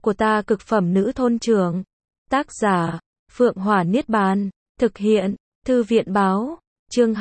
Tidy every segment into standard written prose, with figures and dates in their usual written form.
của ta cực phẩm nữ thôn trưởng. Tác giả, Phượng Hỏa Niết Bàn. Thực hiện, Thư viện báo. Chương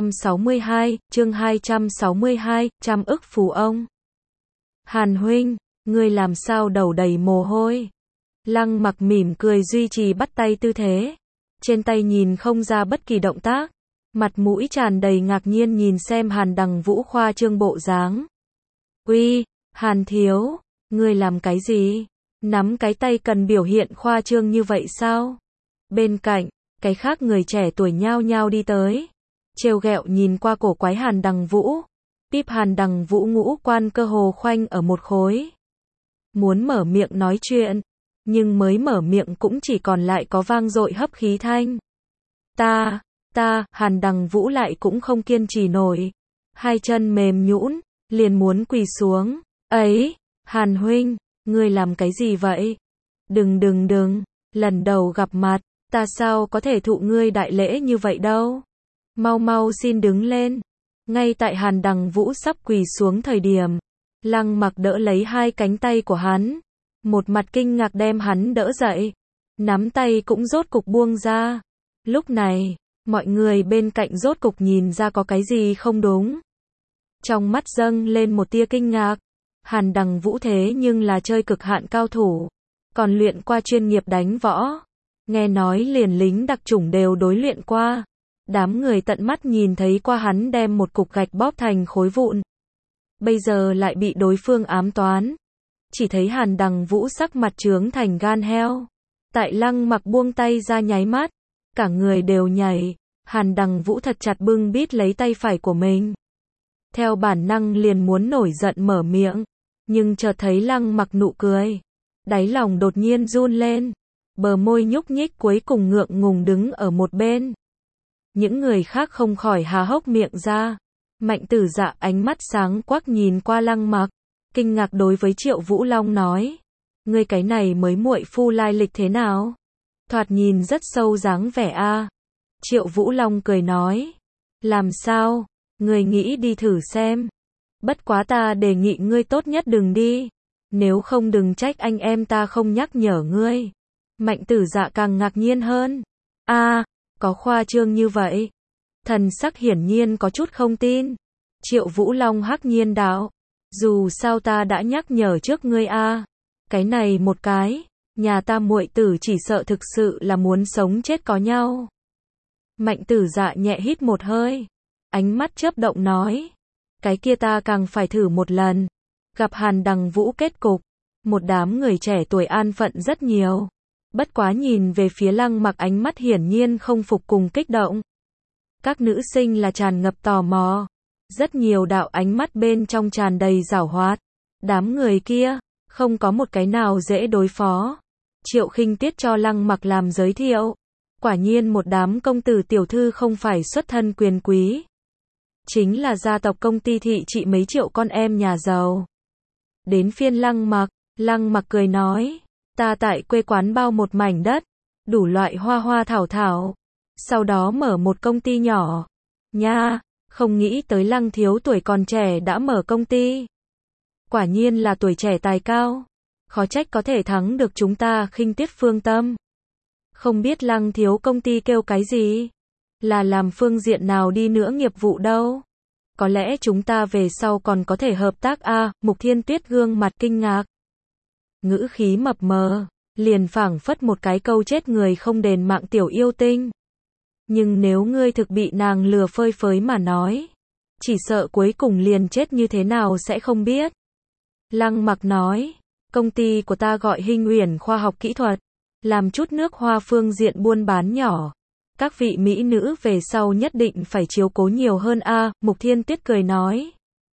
262, trăm ức phú ông. Hàn huynh, ngươi làm sao đầu đầy mồ hôi? Lăng Mặc mỉm cười duy trì bắt tay tư thế. Trên tay nhìn không ra bất kỳ động tác. Mặt mũi tràn đầy ngạc nhiên nhìn xem Hàn Đằng Vũ khoa trương bộ dáng. Uy, Hàn thiếu, ngươi làm cái gì? Nắm cái tay cần biểu hiện khoa trương như vậy sao? Bên cạnh, cái khác người trẻ tuổi nhao nhao đi tới. Trêu ghẹo nhìn qua cổ quái Hàn Đằng Vũ. Píp Hàn Đằng Vũ ngũ quan cơ hồ khoanh ở một khối. Muốn mở miệng nói chuyện, nhưng mới mở miệng cũng chỉ còn lại có vang dội hấp khí thanh. Hàn Đằng Vũ lại cũng không kiên trì nổi. Hai chân mềm nhũn, liền muốn quỳ xuống. Ấy, Hàn huynh, ngươi làm cái gì vậy? Đừng, lần đầu gặp mặt, ta sao có thể thụ ngươi đại lễ như vậy đâu? Mau xin đứng lên. Ngay tại Hàn Đằng Vũ sắp quỳ xuống thời điểm, Lăng Mặc đỡ lấy hai cánh tay của hắn, một mặt kinh ngạc đem hắn đỡ dậy, nắm tay cũng rốt cục buông ra. Lúc này, mọi người bên cạnh rốt cục nhìn ra có cái gì không đúng. Trong mắt dâng lên một tia kinh ngạc. Hàn Đằng Vũ thế nhưng là chơi cực hạn cao thủ, còn luyện qua chuyên nghiệp đánh võ. Nghe nói liền lính đặc chủng đều đối luyện qua. Đám người tận mắt nhìn thấy qua hắn đem một cục gạch bóp thành khối vụn. Bây giờ lại bị đối phương ám toán. Chỉ thấy Hàn Đằng Vũ sắc mặt trướng thành gan heo. Tại Lăng Mặc buông tay ra nháy mắt, cả người đều nhảy. Hàn Đằng Vũ thật chặt bưng bít lấy tay phải của mình. Theo bản năng liền muốn nổi giận mở miệng, nhưng chợt thấy Lăng Mặc nụ cười, đáy lòng đột nhiên run lên, bờ môi nhúc nhích cuối cùng ngượng ngùng đứng ở một bên. Những người khác không khỏi há hốc miệng ra. Mạnh Tử Dạ ánh mắt sáng quắc nhìn qua Lăng Mặc, kinh ngạc đối với Triệu Vũ Long nói: "Ngươi cái này mới muội phu lai lịch thế nào? Thoạt nhìn rất sâu dáng vẻ a." Triệu Vũ Long cười nói: "Làm sao? Ngươi nghĩ đi thử xem. Bất quá ta đề nghị ngươi tốt nhất đừng đi, nếu không đừng trách anh em ta không nhắc nhở ngươi." Mạnh Tử Dạ càng ngạc nhiên hơn. Có khoa trương như vậy? Thần sắc hiển nhiên có chút không tin. Triệu Vũ Long hắc nhiên đạo: "Dù sao ta đã nhắc nhở trước ngươi a. Cái này một cái, nhà ta muội tử chỉ sợ thực sự là muốn sống chết có nhau." Mạnh Tử Dạ nhẹ hít một hơi, ánh mắt chớp động nói: "Cái kia ta càng phải thử một lần." Gặp Hàn Đằng Vũ kết cục, một đám người trẻ tuổi an phận rất nhiều. Bất quá nhìn về phía Lăng Mặc ánh mắt hiển nhiên không phục cùng kích động. Các nữ sinh là tràn ngập tò mò, rất nhiều đạo ánh mắt bên trong tràn đầy giảo hoạt. Đám người kia, không có một cái nào dễ đối phó. Triệu Khinh Tiết cho Lăng Mặc làm giới thiệu. Quả nhiên một đám công tử tiểu thư không phải xuất thân quyền quý, chính là gia tộc công ty thị trị mấy triệu con em nhà giàu. Đến phiên Lăng Mặc cười nói: "Ta tại quê quán bao một mảnh đất, đủ loại hoa hoa thảo thảo, sau đó mở một công ty nhỏ. Nha, không nghĩ tới Lăng thiếu tuổi còn trẻ đã mở công ty. Quả nhiên là tuổi trẻ tài cao, khó trách có thể thắng được chúng ta Khinh Tiết phương Tâm. Không biết Lăng thiếu công ty kêu cái gì? Là làm phương diện nào đi nữa nghiệp vụ đâu? Có lẽ chúng ta về sau còn có thể hợp tác a." Mục Thiên Tuyết gương mặt kinh ngạc, ngữ khí mập mờ, liền phảng phất một cái câu chết người không đền mạng tiểu yêu tinh. Nhưng nếu ngươi thực bị nàng lừa phơi phới mà nói, chỉ sợ cuối cùng liền chết như thế nào sẽ không biết. Lăng Mặc nói: "Công ty của ta gọi Hinh Uyển Khoa học Kỹ thuật, làm chút nước hoa phương diện buôn bán nhỏ. Các vị mỹ nữ về sau nhất định phải chiếu cố nhiều hơn a." Mục Thiên Tuyết cười nói: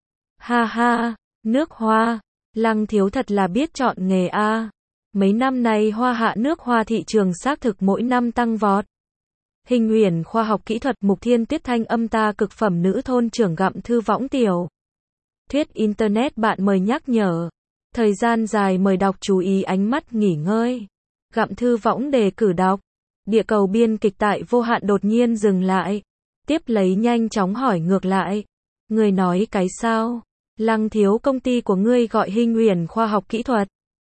"Ha ha, nước hoa, Lăng thiếu thật là biết chọn nghề a. Mấy năm nay hoa hạ nước hoa thị trường xác thực mỗi năm tăng vọt." Hinh Uyển Khoa học Kỹ thuật. Mục Thiên Tuyết thanh âm ta cực phẩm nữ thôn trưởng gặm thư võng tiểu thuyết internet bạn mời nhắc nhở. Thời gian dài mời đọc chú ý ánh mắt nghỉ ngơi. Gặm thư võng đề cử đọc. Địa cầu biên kịch tại vô hạn đột nhiên dừng lại. Tiếp lấy nhanh chóng hỏi ngược lại: "Người nói cái sao? Lăng thiếu công ty của ngươi gọi Hinh Uyển Khoa học Kỹ thuật?"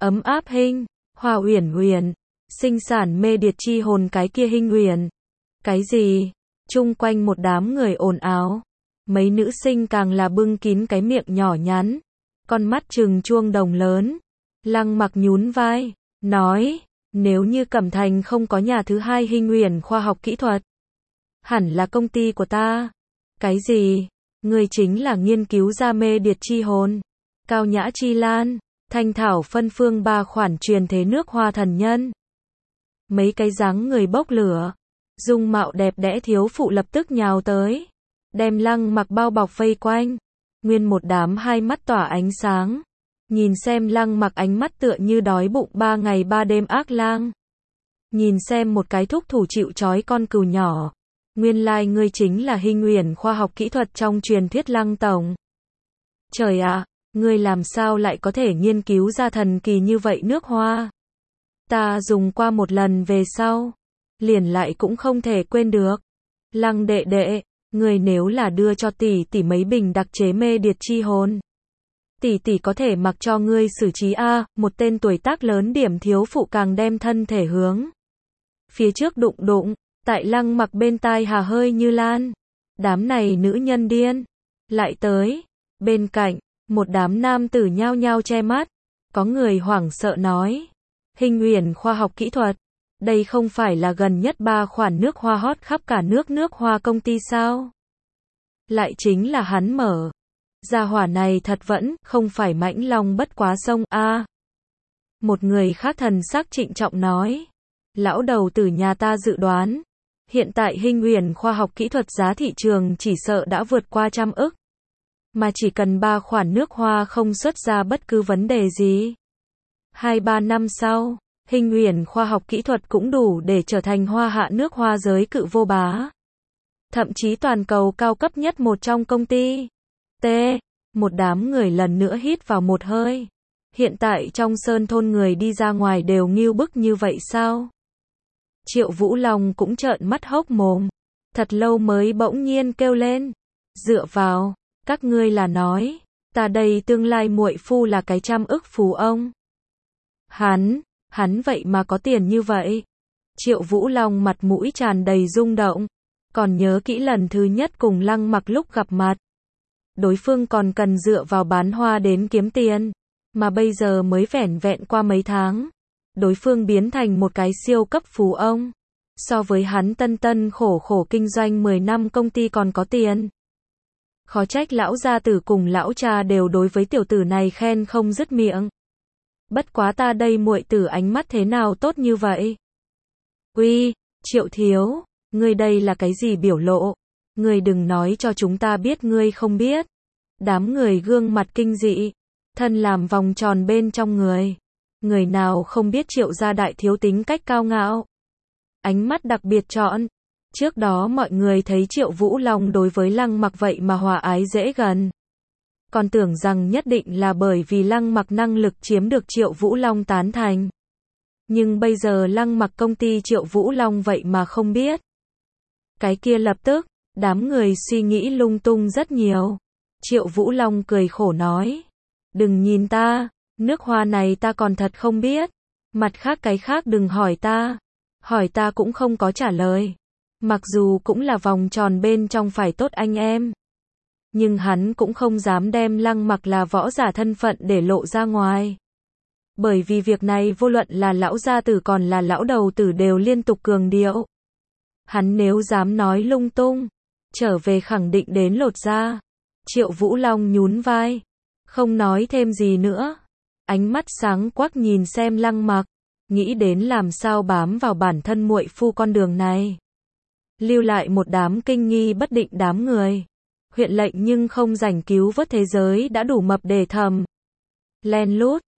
ấm áp Hinh, Hoa Uyển Uyển, sinh sản mê điệt chi hồn cái kia Hinh Uyển. Cái gì? Chung quanh một đám người ồn ào. Mấy nữ sinh càng là bưng kín cái miệng nhỏ nhắn, con mắt trừng chuông đồng lớn. Lăng Mặc nhún vai, nói, nếu như Cẩm Thành không có nhà thứ hai Hinh Uyển khoa học kỹ thuật, hẳn là công ty của ta. Cái gì? Ngươi chính là nghiên cứu ra mê điệt chi hồn, cao nhã chi lan, thanh thảo phân phương ba khoản truyền thế nước hoa thần nhân. Mấy cái dáng người bốc lửa, dung mạo đẹp đẽ thiếu phụ lập tức nhào tới, đem Lăng Mặc bao bọc vây quanh. Nguyên một đám hai mắt tỏa ánh sáng, nhìn xem Lăng Mặc ánh mắt tựa như đói bụng 3 ngày 3 đêm ác lang. Nhìn xem một cái thúc thủ chịu trói con cừu nhỏ. Nguyên lai ngươi chính là Hinh Uyển khoa học kỹ thuật trong truyền thuyết Lăng tổng. Trời ạ, ngươi làm sao lại có thể nghiên cứu ra thần kỳ như vậy nước hoa? Ta dùng qua một lần về sau, liền lại cũng không thể quên được. Lăng đệ đệ, ngươi nếu là đưa cho tỷ tỷ mấy bình đặc chế mê điệt chi hồn, tỷ tỷ có thể mặc cho ngươi xử trí a. Một tên tuổi tác lớn điểm thiếu phụ càng đem thân thể hướng phía trước đụng đụng, tại Lăng Mặc bên tai hà hơi như lan. Đám này nữ nhân điên. Lại tới. Bên cạnh, một đám nam tử nhao nhao che mắt. Có người hoảng sợ nói, Hinh Uyển khoa học kỹ thuật, đây không phải là gần nhất 3 khoản nước hoa hot khắp cả nước hoa công ty sao? Lại chính là hắn mở. Gia hỏa này thật vẫn không phải mãnh long bất quá sông a. Một người khác thần sắc trịnh trọng nói, lão đầu tử nhà ta dự đoán, hiện tại Hinh Uyển khoa học kỹ thuật giá thị trường chỉ sợ đã vượt qua 100 ức. Mà chỉ cần 3 khoản nước hoa không xuất ra bất cứ vấn đề gì, 2-3 năm sau, Hinh Uyển khoa học kỹ thuật cũng đủ để trở thành hoa hạ nước hoa giới cự vô bá. Thậm chí toàn cầu cao cấp nhất một trong công ty. T. Một đám người lần nữa hít vào một hơi. Hiện tại trong sơn thôn người đi ra ngoài đều ngưu bức như vậy sao? Triệu Vũ Long cũng trợn mắt hốc mồm. Thật lâu mới bỗng nhiên kêu lên. Dựa vào, các ngươi là nói, ta đây tương lai muội phu là cái 100 ức phú ông. Hắn vậy mà có tiền như vậy. Triệu Vũ Long mặt mũi tràn đầy rung động. Còn nhớ kỹ lần thứ nhất cùng Lăng Mặc lúc gặp mặt. Đối phương còn cần dựa vào bán hoa đến kiếm tiền. Mà bây giờ mới vẻn vẹn qua mấy tháng. Đối phương biến thành một cái siêu cấp phú ông. So với hắn tân khổ khổ kinh doanh 10 năm công ty còn có tiền. Khó trách lão gia tử cùng lão cha đều đối với tiểu tử này khen không dứt miệng. Bất quá ta đây muội tử ánh mắt thế nào tốt như vậy? Uy, Triệu thiếu, ngươi đây là cái gì biểu lộ? Ngươi đừng nói cho chúng ta biết ngươi không biết. Đám người gương mặt kinh dị, thân làm vòng tròn bên trong người. Người nào không biết Triệu gia đại thiếu tính cách cao ngạo. Ánh mắt đặc biệt trọn. Trước đó mọi người thấy Triệu Vũ Long đối với Lăng Mặc vậy mà hòa ái dễ gần. Còn tưởng rằng nhất định là bởi vì Lăng Mặc năng lực chiếm được Triệu Vũ Long tán thành. Nhưng bây giờ Lăng Mặc công ty Triệu Vũ Long vậy mà không biết. Cái kia lập tức, đám người suy nghĩ lung tung rất nhiều. Triệu Vũ Long cười khổ nói, đừng nhìn ta, nước hoa này ta còn thật không biết. Mặt khác cái khác đừng hỏi ta cũng không có trả lời. Mặc dù cũng là vòng tròn bên trong phải tốt anh em. Nhưng hắn cũng không dám đem Lăng Mặc là võ giả thân phận để lộ ra ngoài. Bởi vì việc này vô luận là lão gia tử còn là lão đầu tử đều liên tục cường điệu. Hắn nếu dám nói lung tung, trở về khẳng định đến lột da. Triệu Vũ Long nhún vai, không nói thêm gì nữa. Ánh mắt sáng quắc nhìn xem Lăng Mặc, nghĩ đến làm sao bám vào bản thân muội phu con đường này. Lưu lại một đám kinh nghi bất định đám người. Huyện lệnh nhưng không rảnh cứu vớt thế giới đã đủ mập để thầm. Len lút,